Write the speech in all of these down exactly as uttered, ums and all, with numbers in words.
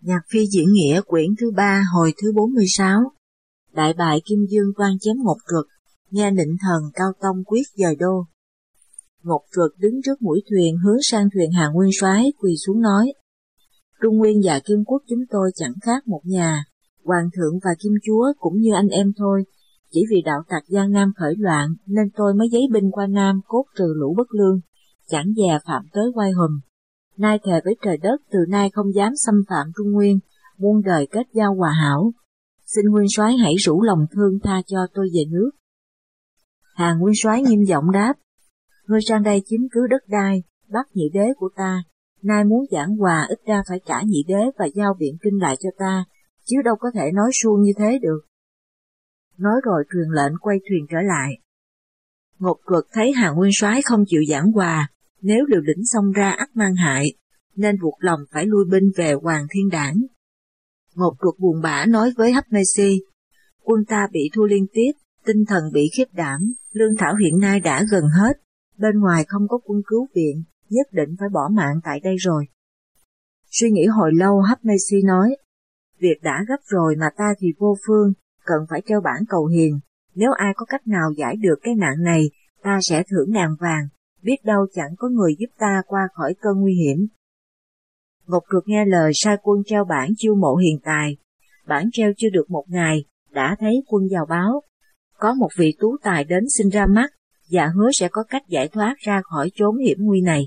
Nhạc phi diễn nghĩa quyển thứ ba hồi thứ bốn mươi sáu. Đại bại Kim Dương toan chém Ngột Truật, nghe nịnh thần Cao Tông quyết dời đô. Ngột Truật đứng trước mũi thuyền hướng sang thuyền Hàng Nguyên Soái quỳ xuống nói: Trung Nguyên và Kim Quốc chúng tôi chẳng khác một nhà, Hoàng thượng và Kim Chúa cũng như anh em thôi, chỉ vì đạo tặc Giang Nam khởi loạn nên tôi mới giấy binh qua Nam cốt trừ lũ bất lương, chẳng dè phạm tới oai hùm. Nay thề với trời đất từ nay không dám xâm phạm Trung Nguyên, muôn đời kết giao hòa hảo. Xin Nguyên Soái hãy rủ lòng thương tha cho tôi về nước. Hàng Nguyên Soái nghiêm giọng đáp: Ngươi sang đây chiếm cứ đất đai, bắt nhị đế của ta, nay muốn giảng hòa ít ra phải trả nhị đế và giao biện kinh lại cho ta, chứ đâu có thể nói suông như thế được. Nói rồi truyền lệnh quay thuyền trở lại. Ngột Truật thấy Hàng Nguyên Soái không chịu giảng hòa, nếu liều lĩnh xông ra ắt mang hại, nên buộc lòng phải lui binh về Hoàng Thiên Đảng. Ngột Truật buồn bã nói với Hấp Mê Si: Quân ta bị thua liên tiếp, tinh thần bị khiếp đảm, lương thảo hiện nay đã gần hết, bên ngoài không có quân cứu viện, nhất định phải bỏ mạng tại đây rồi. Suy nghĩ hồi lâu, Hấp Mê Si nói: Việc đã gấp rồi mà ta thì vô phương, cần phải cho bản cầu hiền, nếu ai có cách nào giải được cái nạn này, ta sẽ thưởng ngàn vàng, biết đâu chẳng có người giúp ta qua khỏi cơn nguy hiểm. Ngột Truật nghe lời sai quân treo bảng chiêu mộ hiền tài, bảng treo chưa được một ngày, đã thấy quân vào báo, có một vị tú tài đến xin ra mắt, và hứa sẽ có cách giải thoát ra khỏi chốn hiểm nguy này.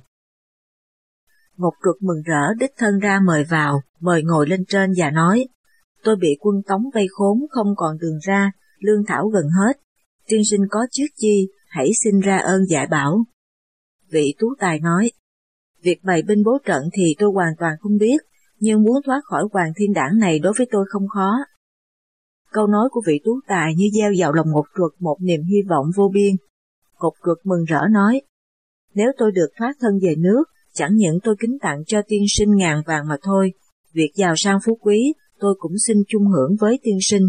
Ngột Truật mừng rỡ đích thân ra mời vào, mời ngồi lên trên và nói: Tôi bị quân Tống vây khốn không còn đường ra, lương thảo gần hết, tiên sinh có trước chi, hãy xin ra ơn dạy bảo. Vị tú tài nói: Việc bày binh bố trận thì tôi hoàn toàn không biết, nhưng muốn thoát khỏi Hoàng Thiên Đảng này đối với tôi không khó. Câu nói của vị tú tài như gieo vào lòng Ngột Truật một niềm hy vọng vô biên. Ngột Truật mừng rỡ nói: Nếu tôi được thoát thân về nước, chẳng những tôi kính tặng cho tiên sinh ngàn vàng mà thôi, việc giàu sang phú quý tôi cũng xin chung hưởng với tiên sinh.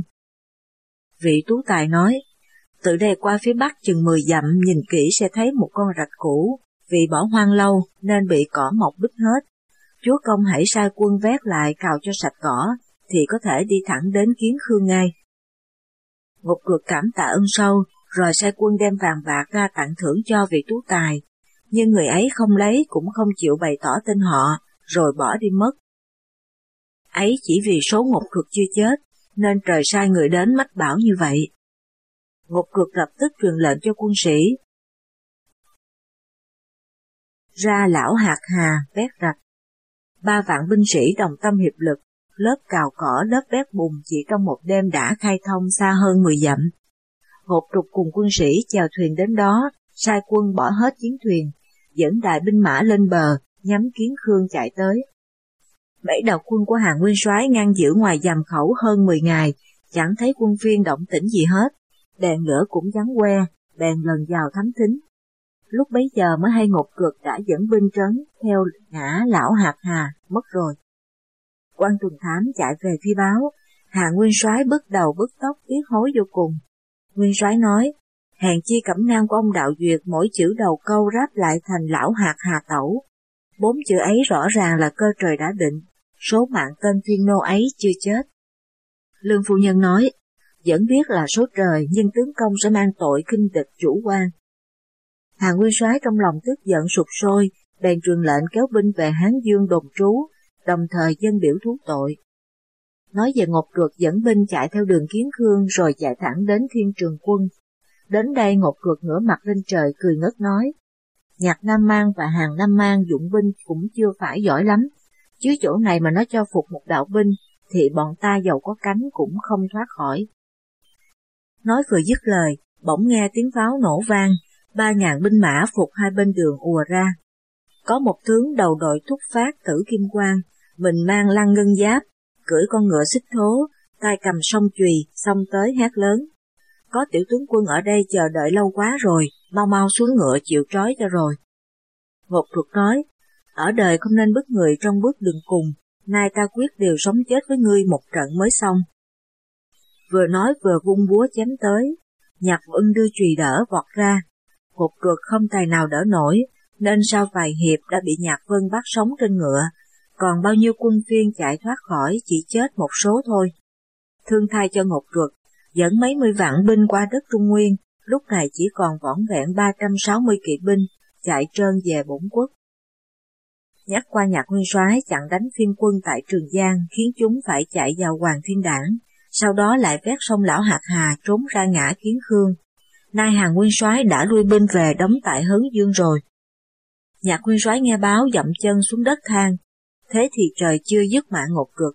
Vị tú tài nói: Từ đây qua phía bắc chừng mười dặm nhìn kỹ sẽ thấy một con rạch cũ, vì bỏ hoang lâu nên bị cỏ mọc bít hết. Chúa công hãy sai quân vét lại cào cho sạch cỏ, thì có thể đi thẳng đến Kiến Khương ngay. Ngột Truật cảm tạ ơn sâu, rồi sai quân đem vàng bạc ra tặng thưởng cho vị tú tài, nhưng người ấy không lấy cũng không chịu bày tỏ tên họ, rồi bỏ đi mất. Ấy chỉ vì số Ngột Truật chưa chết, nên trời sai người đến mách bảo như vậy. Ngột Truật lập tức truyền lệnh cho quân sĩ: Ra lão hạt hà, vét rạch. Ba vạn binh sĩ đồng tâm hiệp lực, lớp cào cỏ lớp vét bùn chỉ trong một đêm đã khai thông xa hơn mười dặm. Ngột Truật cùng quân sĩ chèo thuyền đến đó, sai quân bỏ hết chiến thuyền, dẫn đại binh mã lên bờ, nhắm Kiến Khương chạy tới. Bảy đạo quân của Hàng Nguyên Soái ngăn giữ ngoài giàm khẩu hơn mười ngày, chẳng thấy quân phiên động tĩnh gì hết, đèn lửa cũng vắng que, bèn lần vào thám thính. Lúc bấy giờ mới hay Ngột Truật đã dẫn binh trấn theo ngã lão hạt hà mất rồi. Quan tuần thám chạy về phi báo, Hàng Nguyên Soái bứt đầu bứt tóc tiếc hối vô cùng. Nguyên Soái nói: Hèn chi cẩm nang của ông Đạo Duyệt mỗi chữ đầu câu ráp lại thành lão hạt hà tẩu. Bốn chữ ấy rõ ràng là cơ trời đã định, số mạng tên Thiên Nô ấy chưa chết. Lương phu nhân nói: Vẫn biết là số trời, nhưng tướng công sẽ mang tội khinh địch chủ quan. Hàng Nguyên Soái trong lòng tức giận sụp sôi, bèn truyền lệnh kéo binh về Hán Dương đồn trú, đồng thời dâng biểu thú tội. Nói về Ngột Truật dẫn binh chạy theo đường Kiến Khương rồi chạy thẳng đến Thiên Trường Quân. Đến đây Ngột Truật ngửa mặt lên trời cười ngất nói: Nhạc Nam Mang và Hàng Nam Mang dụng binh cũng chưa phải giỏi lắm, chứ chỗ này mà nó cho phục một đạo binh, thì bọn ta dầu có cánh cũng không thoát khỏi. Nói vừa dứt lời, bỗng nghe tiếng pháo nổ vang, ba ngàn binh mã phục hai bên đường ùa ra. Có một tướng đầu đội thúc phát Tử Kim Quang, mình mang lăng ngân giáp, cưỡi con ngựa xích thố, tay cầm song chùy, xông tới hét lớn: Có tiểu tướng quân ở đây chờ đợi lâu quá rồi, mau mau xuống ngựa chịu trói cho rồi. Ngột Truật nói: Ở đời không nên bức người trong bước đường cùng, nay ta quyết điều sống chết với ngươi một trận mới xong. Vừa nói vừa vung búa chém tới, Nhạc Ưng đưa chùy đỡ vọt ra. Ngột Truật không tài nào đỡ nổi, nên sau vài hiệp đã bị Nhạc Vân bắt sống trên ngựa, còn bao nhiêu quân phiên chạy thoát khỏi chỉ chết một số thôi. Thương thay cho Ngột Ruột, dẫn mấy mươi vạn binh qua đất Trung Nguyên, lúc này chỉ còn vỏn vẹn ba trăm sáu mươi kỵ binh, chạy trơn về bổn quốc. Nhắc qua Nhạc Nguyên Soái chặn đánh phiên quân tại Trường Giang khiến chúng phải chạy vào Hoàng Thiên Đảng, sau đó lại vét sông Lão Hạt Hà trốn ra ngã Kiến Khương. Nay Hàn Nguyên Soái đã lui binh về đóng tại Hớn Dương rồi. Nhạc Nguyên Soái nghe báo dậm chân xuống đất than, thế thì trời chưa dứt mạng Ngột Ruột.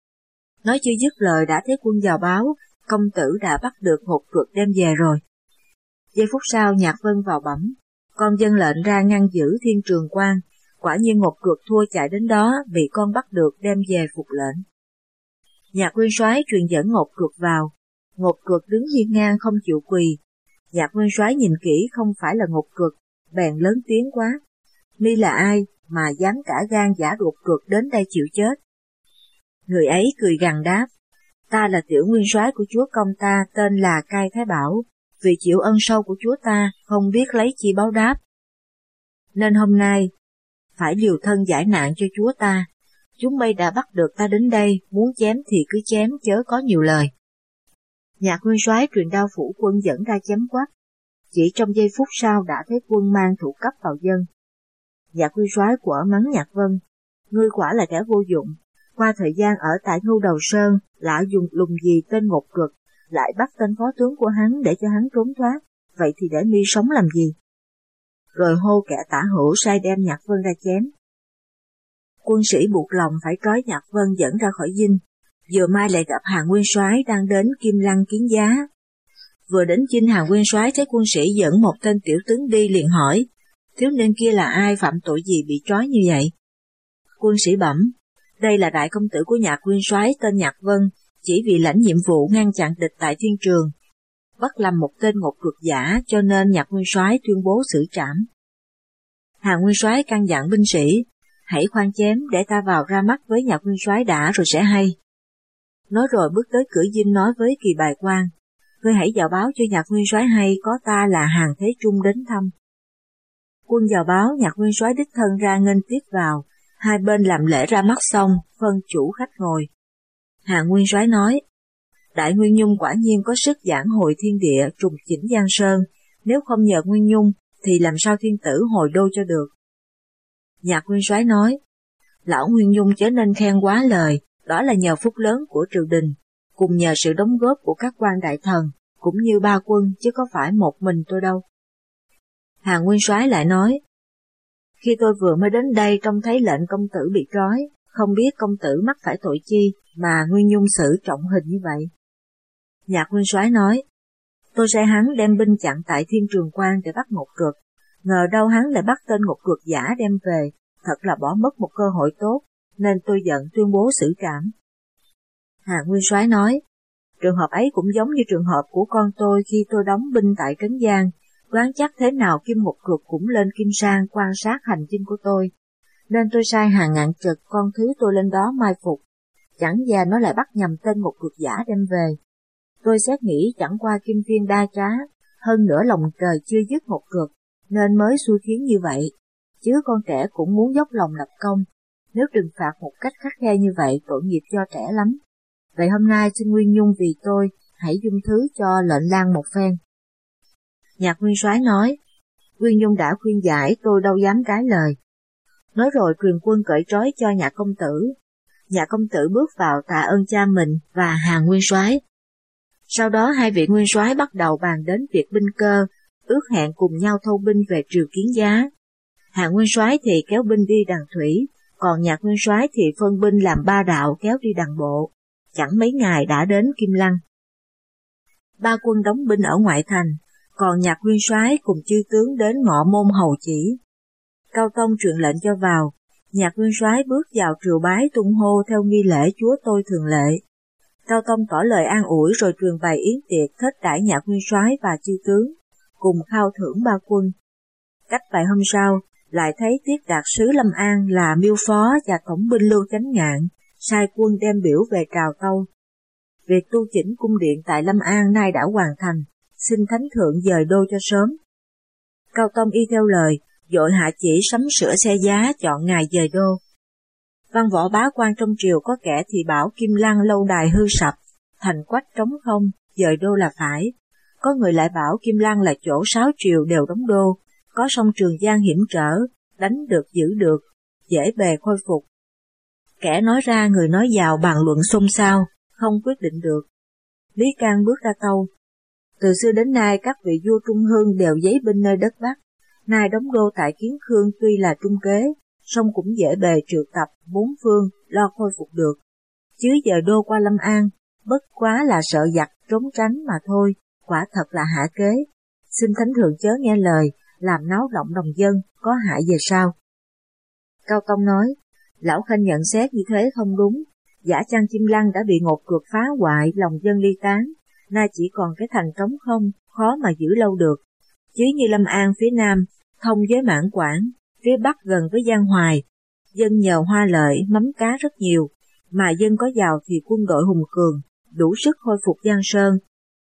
Nói chưa dứt lời đã thấy quân vào báo, công tử đã bắt được Ngột Ruột đem về rồi. Giây phút sau Nhạc Vân vào bẩm, con dâng lệnh ra ngăn giữ Thiên Trường Quan, quả nhiên Ngột Ruột thua chạy đến đó, bị con bắt được đem về phục lệnh. Nhạc Nguyên Soái truyền dẫn Ngột Ruột vào, Ngột Ruột đứng hiên ngang không chịu quỳ. Nhạc Nguyên Soái nhìn kỹ không phải là Ngột Ruột, bèn lớn tiếng quá, mi là ai mà dám cả gan giả đột ruột đến đây chịu chết? Người ấy cười gằn đáp, ta là tiểu nguyên soái của chúa công ta tên là Cai Thái Bảo, vì chịu ân sâu của chúa ta không biết lấy chi báo đáp. Nên hôm nay phải liều thân giải nạn cho chúa ta, chúng mây đã bắt được ta đến đây, muốn chém thì cứ chém chớ có nhiều lời. Nhạc Nguyên Soái truyền đao phủ quân dẫn ra chém quát, chỉ trong giây phút sau đã thấy quân mang thủ cấp vào dân. Nhạc Nguyên Soái quở mắng Nhạc Vân, ngươi quả là kẻ vô dụng, qua thời gian ở tại Ngưu Đầu Sơn, lạ dùng lùng gì tên Ngột Ruột, lại bắt tên phó tướng của hắn để cho hắn trốn thoát, vậy thì để mi sống làm gì? Rồi hô kẻ tả hữu sai đem Nhạc Vân ra chém. Quân sĩ buộc lòng phải trói Nhạc Vân dẫn ra khỏi dinh, vừa mai lại gặp Hàn Nguyên Soái đang đến Kim Lăng kiến giá. Vừa đến dinh Hàn Nguyên Soái thấy quân sĩ dẫn một tên tiểu tướng đi liền hỏi, thiếu niên kia là ai, phạm tội gì bị trói như vậy? Quân sĩ bẩm, đây là đại công tử của Nhạc Nguyên Soái tên Nhạc Vân, chỉ vì lãnh nhiệm vụ ngăn chặn địch tại Thiên Trường, bắt làm một tên Ngột Ruột giả cho nên Nhạc Nguyên Soái tuyên bố xử trảm. Hàn Nguyên Soái căn dặn binh sĩ, hãy khoan chém để ta vào ra mắt với Nhạc Nguyên Soái đã rồi sẽ hay. Nói rồi bước tới cửa dinh nói với Kỳ Bài Quan, ngươi hãy vào báo cho Nhạc Nguyên Soái hay có ta là Hàn Thế Trung đến thăm. Quân vào báo Nhạc Nguyên Soái đích thân ra nghênh tiếp vào, hai bên làm lễ ra mắt xong, phân chủ khách ngồi. Hàn Nguyên Soái nói, Đại Nguyên Nhung quả nhiên có sức giảng hồi thiên địa, trùng chỉnh Giang Sơn, nếu không nhờ Nguyên Nhung thì làm sao thiên tử hồi đô cho được. Nhạc Nguyên Soái nói, lão Nguyên Nhung chớ nên khen quá lời, đó là nhờ phúc lớn của triều đình, cùng nhờ sự đóng góp của các quan đại thần, cũng như ba quân chứ có phải một mình tôi đâu. Hàn Nguyên Soái lại nói, khi tôi vừa mới đến đây trông thấy lệnh công tử bị trói, không biết công tử mắc phải tội chi mà Nguyên Nhung xử trọng hình như vậy. Nhạc Nguyên Soái nói, tôi sai hắn đem binh chặn tại Thiên Trường Quan để bắt Ngột Ruột, ngờ đâu hắn lại bắt tên Ngột Ruột giả đem về, thật là bỏ mất một cơ hội tốt, nên tôi giận tuyên bố xử trảm. Hàn Nguyên Soái nói, trường hợp ấy cũng giống như trường hợp của con tôi khi tôi đóng binh tại Trấn Giang, đoán chắc thế nào Kim Ngột Ruột cũng lên Kim Sang quan sát hành dinh của tôi, nên tôi sai Hàn Ngạn Trực con thứ tôi lên đó mai phục, chẳng già nó lại bắt nhầm tên Ngột Ruột giả đem về. Tôi xét nghĩ chẳng qua Kim Phiên đa trá, hơn nữa lòng trời chưa dứt Ngột Ruột, nên mới xui khiến như vậy, chứ con trẻ cũng muốn dốc lòng lập công, nếu trừng phạt một cách khắt khe như vậy tội nghiệp cho trẻ lắm. Vậy hôm nay xin Nguyên Nhung vì tôi, hãy dung thứ cho lệnh lang một phen. Nhạc Nguyên Soái nói, Nguyên Nhung đã khuyên giải tôi đâu dám trái lời. Nói rồi truyền quân cởi trói cho Nhạc công tử. Nhạc công tử bước vào tạ ơn cha mình và Hàn Nguyên Soái. Sau đó hai vị nguyên soái bắt đầu bàn đến việc binh cơ, ước hẹn cùng nhau thâu binh về triều Kiến Giá. Hàn Nguyên Soái thì kéo binh đi đằng thủy, còn Nhạc Nguyên Soái thì phân binh làm ba đạo kéo đi đằng bộ. Chẳng mấy ngày đã đến Kim Lăng. Ba quân đóng binh ở ngoại thành, còn Nhạc Nguyên Soái cùng chư tướng đến Ngọ Môn hầu chỉ. Cao Tông truyền lệnh cho vào, Nhạc Nguyên Soái bước vào triều bái tung hô theo nghi lễ chúa tôi thường lệ. Cao Tông tỏ lời an ủi rồi truyền bày yến tiệc thết đãi Nhạc Nguyên Soái và chư tướng, cùng khao thưởng ba quân. Cách vài hôm sau, lại thấy Tiết Đạt sứ Lâm An là Miêu Phó và Tổng binh Lưu Chánh Ngạn, sai quân đem biểu về Trào Tâu. Việc tu chỉnh cung điện tại Lâm An nay đã hoàn thành, xin Thánh Thượng dời đô cho sớm. Cao Tông y theo lời, vội hạ chỉ sắm sửa xe giá chọn ngày dời đô. Văn võ bá quan trong triều có kẻ thì bảo Kim Lăng lâu đài hư sập, thành quách trống không, dời đô là phải. Có người lại bảo Kim Lăng là chỗ sáu triều đều đóng đô, có sông Trường Giang hiểm trở, đánh được giữ được, dễ bề khôi phục. Kẻ nói ra người nói vào bàn luận xôn xao, không quyết định được. Lý Can bước ra tâu. Từ xưa đến nay các vị vua Trung Hưng đều giấy binh nơi đất Bắc, nay đóng đô tại Kiến Khương tuy là trung kế, song cũng dễ bề triệu tập bốn phương lo khôi phục được. Chứ giờ đô qua Lâm An, bất quá là sợ giặc trốn tránh mà thôi, quả thật là hạ kế. Xin Thánh Thượng chớ nghe lời, làm náo động đồng dân, có hại về sau. Cao Tông nói, lão Khanh nhận xét như thế không đúng, giả chăng Kim Lăng đã bị ngột ngược phá hoại, lòng dân ly tán, nay chỉ còn cái thành trống không, khó mà giữ lâu được. Chứ như Lâm An phía nam, thông với Mãn Quảng, phía bắc gần với Giang Hoài, dân nhờ hoa lợi, mắm cá rất nhiều, mà dân có giàu thì quân đội hùng cường, đủ sức khôi phục Giang Sơn.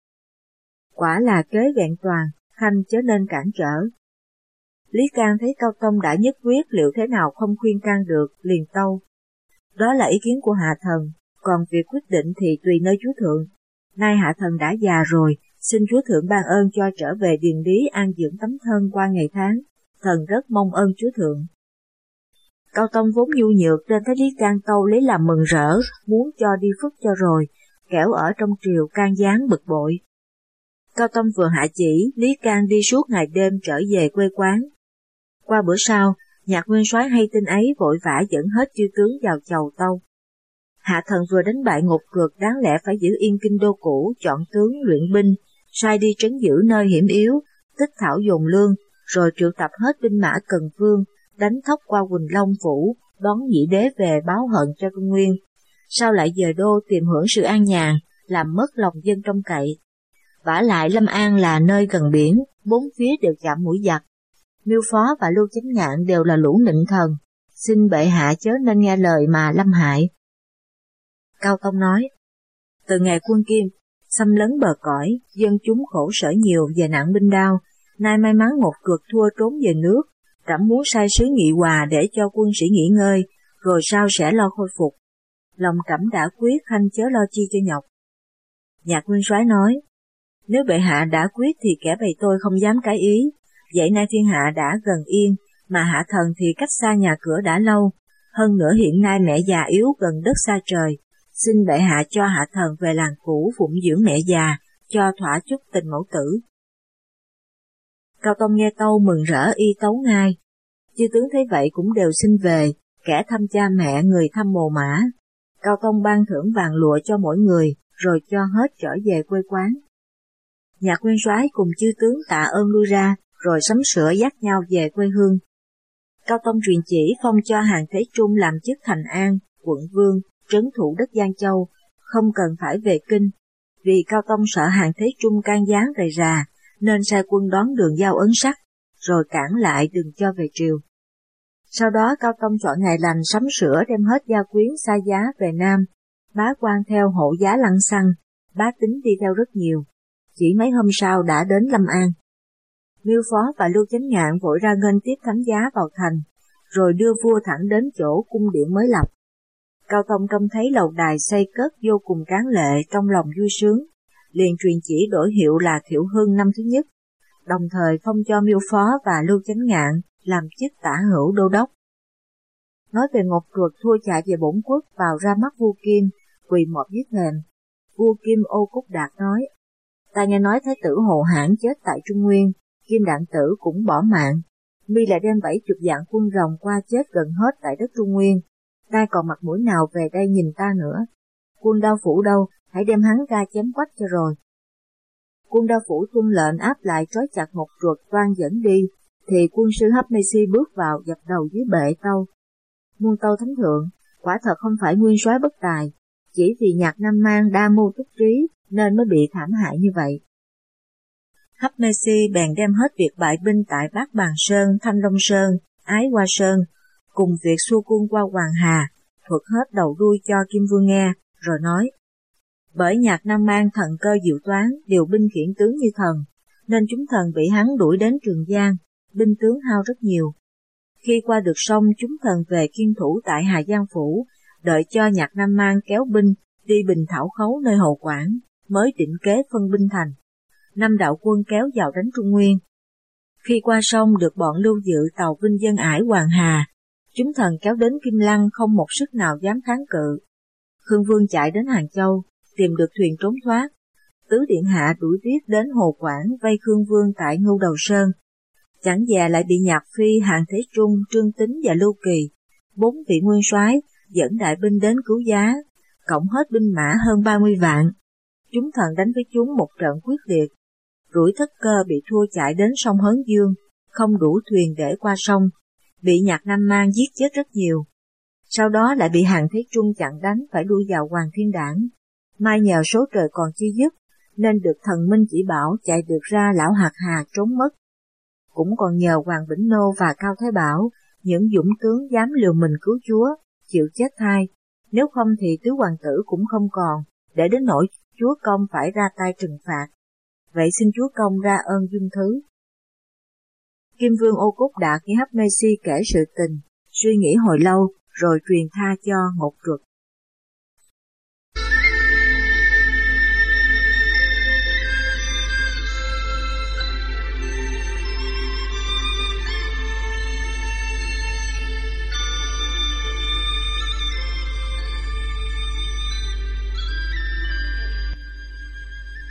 Quả là kế vẹn toàn, Khanh chớ nên cản trở. Lý Can thấy Cao Tông đã nhất quyết liệu thế nào không khuyên can được, liền tâu. Đó là ý kiến của Hạ Thần, còn việc quyết định thì tùy nơi Chúa Thượng. Nay Hạ Thần đã già rồi, xin Chúa Thượng ban ơn cho trở về điền lý an dưỡng tấm thân qua ngày tháng, thần rất mong ơn Chúa Thượng. Cao Tông vốn nhu nhược nên thấy Lý Can tâu lấy làm mừng rỡ, muốn cho đi phúc cho rồi, kẻo ở trong triều can gián bực bội. Cao Tông vừa hạ chỉ, Lý Can đi suốt ngày đêm trở về quê quán. Qua bữa sau, Nhạc Nguyên Soái hay tin ấy vội vã dẫn hết chư tướng vào chầu tâu. Hạ Thần vừa đánh bại ngột ngược đáng lẽ phải giữ yên kinh đô cũ, chọn tướng luyện binh, sai đi trấn giữ nơi hiểm yếu, tích thảo dồn lương, rồi triệu tập hết binh mã Cần Vương, đánh thốc qua Quỳnh Long phủ, đón Nhị Đế về báo hận cho Trung Nguyên. Sao lại dời đô tìm hưởng sự an nhàn, làm mất lòng dân trông cậy? Vả lại Lâm An là nơi gần biển, bốn phía đều chạm mũi giặc. Miêu Phó và Lưu Chánh Ngạn đều là lũ nịnh thần, xin bệ hạ chớ nên nghe lời mà lâm hại. Cao Tông nói, từ ngày quân Kim xâm lấn bờ cõi, dân chúng khổ sở nhiều về nạn binh đao, nay may mắn một cược thua trốn về nước, trẫm muốn sai sứ nghị hòa để cho quân sĩ nghỉ ngơi, rồi sau sẽ lo khôi phục. Lòng trẫm đã quyết, Khanh chớ lo chi cho nhọc. Nhạc Nguyên Soái nói, nếu bệ hạ đã quyết thì kẻ bầy tôi không dám cãi ý, vậy nay thiên hạ đã gần yên, mà Hạ Thần thì cách xa nhà cửa đã lâu, hơn nữa hiện nay mẹ già yếu gần đất xa trời, xin bệ hạ cho Hạ Thần về làng cũ phụng dưỡng mẹ già, cho thỏa chút tình mẫu tử. Cao Tông nghe tâu mừng rỡ y tấu ngay, chư tướng thấy vậy cũng đều xin về, kẻ thăm cha mẹ người thăm mồ mã. Cao Tông ban thưởng vàng lụa cho mỗi người, rồi cho hết trở về quê quán. Nhạc Nguyên Soái cùng chư tướng tạ ơn lui ra, rồi sắm sửa dắt nhau về quê hương. Cao Tông truyền chỉ phong cho Hàn Thế Trung làm chức Thành An, quận vương, trấn thủ đất Giang Châu, không cần phải về kinh, vì Cao Tông sợ Hàn Thế Trung can gián rầy rà, nên sai quân đón đường giao ấn sắt, rồi cản lại đừng cho về triều. Sau đó Cao Tông chọn ngày lành sắm sửa đem hết gia quyến xa giá về Nam, bá quan theo hộ giá lăng xăng, bá tính đi theo rất nhiều. Chỉ mấy hôm sau đã đến Lâm An. Miêu Phó và Lưu Chánh Ngạn vội ra nghênh tiếp thánh giá vào thành, rồi đưa vua thẳng đến chỗ cung điện mới lập. Cao Tông trông thấy lầu đài xây cất vô cùng tráng lệ, trong lòng vui sướng, liền truyền chỉ đổi hiệu là Thiệu Hưng năm thứ nhất, đồng thời phong cho Miêu Phó và Lưu Chánh Ngạn làm chức tả hữu đô đốc. Nói về ngột ngược thua chạy về bổn quốc vào ra mắt vua Kim, quỳ mọp dưới thềm. Vua Kim Ô Cúc Đạt nói, ta nghe nói Thái tử Hồ Hãn chết tại Trung Nguyên, Kim Đạn Tử cũng bỏ mạng, mi lại đem bảy chục vạn quân rồng qua chết gần hết tại đất Trung Nguyên, ta còn mặt mũi nào về đây nhìn ta nữa? Quân Đao Phủ đâu, hãy đem hắn ra chém quách cho rồi. Quân Đao Phủ tuân lệnh áp lại trói chặt một ruột toan dẫn đi, thì quân sư Hấp Mê Si bước vào dập đầu dưới bệ tâu. Muôn tâu thánh thượng, quả thật không phải nguyên soái bất tài, chỉ vì Nhạc Nam Mang đa mưu túc trí nên mới bị thảm hại như vậy. Hấp Mê Si bèn đem hết việc bại binh tại Bát Bàn Sơn, Thanh Long Sơn, Ái Hoa Sơn, cùng việc xua quân qua Hoàng Hà, thuật hết đầu đuôi cho Kim Vương nghe, rồi nói, bởi Nhạc Nam Mang thần cơ diệu toán, điều binh khiển tướng như thần, nên chúng thần bị hắn đuổi đến Trường Giang, binh tướng hao rất nhiều. Khi qua được sông, chúng thần về kiên thủ tại Hà Giang Phủ, đợi cho Nhạc Nam Mang kéo binh đi Bình Thảo Khấu nơi Hồ Quảng, mới định kế phân binh thành. Năm đạo quân kéo vào đánh Trung Nguyên. Khi qua sông được bọn Lưu Dự tàu Vinh Dân Ải Hoàng Hà, chúng thần kéo đến Kim Lăng không một sức nào dám kháng cự. Khương Vương chạy đến Hàng Châu, tìm được thuyền trốn thoát. Tứ Điện Hạ đuổi viết đến Hồ Quảng vây Khương Vương tại Ngưu Đầu Sơn. Chẳng dè lại bị Nhạc Phi, Hàn Thế Trung, Trương Tín và Lưu Kỳ, bốn vị nguyên soái dẫn đại binh đến cứu giá, cộng hết binh mã hơn ba mươi vạn. Chúng thần đánh với chúng một trận quyết liệt. Rủi Thất Cơ bị thua chạy đến sông Hớn Dương, không đủ thuyền để qua sông, bị Nhạc Nam Mang giết chết rất nhiều. Sau đó lại bị Hàn Thế Trung chặn đánh phải đuổi vào Hoàng Thiên Đảng. May nhờ số trời còn chưa dứt, nên được thần minh chỉ bảo chạy được ra Lão Hạt Hà trốn mất. Cũng còn nhờ Hoàng Bỉnh Nô và Cao Thái Bảo, những dũng tướng dám liều mình cứu chúa, chịu chết thay, nếu không thì tứ hoàng tử cũng không còn, để đến nỗi chúa công phải ra tay trừng phạt. Vậy xin chúa công ra ơn dung thứ. Kim Vương Ô Cốt Đạt nghe Hấp Mê Si kể sự tình, suy nghĩ hồi lâu, rồi truyền tha cho Ngột Truật.